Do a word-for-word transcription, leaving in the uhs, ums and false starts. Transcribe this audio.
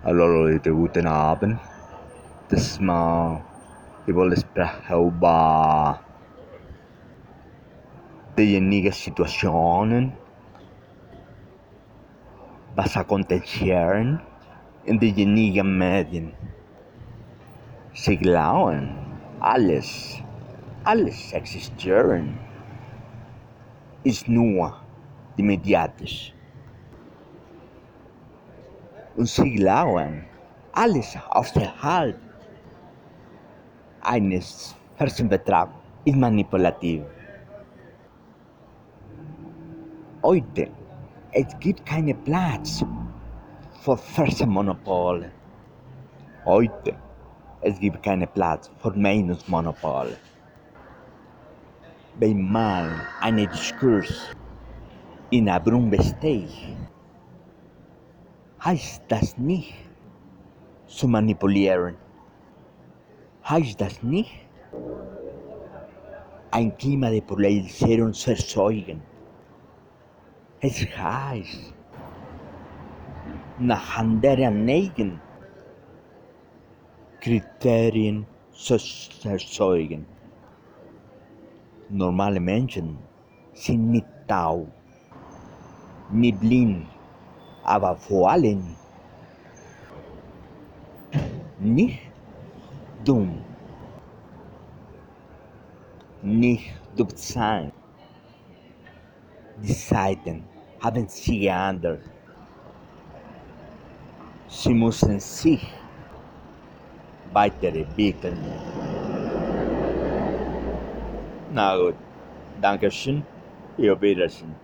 Hallo Leute, guten Abend. Das mal, ich wollte sprechen über diejenigen Situationen, was aconteceram in diejenigen Medien. Sie glauben, alles, alles existieren, ist nur die mediatisch. Und sie glauben, alles außerhalb eines Fernsehbetrags ist manipulativ. Heute, es gibt keinen Platz für Fernsehmonopole. Heute, es gibt keinen Platz für Meinungsmonopole. Wenn mal ein Diskurs in einer Brunnen besteht, heißt das nicht zu manipulieren. Heißt das nicht, ein Klima der Polarisierung zu erzeugen. Es heißt, nach anderen eigenen Kriterien zu erzeugen. Normale Menschen sind nicht taub, nicht blind, aber vor allem nicht dumm, nicht dumm. Die Zeiten haben sich geändert. Sie müssen sich weiterentwickeln. Na gut, danke schön, auf Wiedersehen.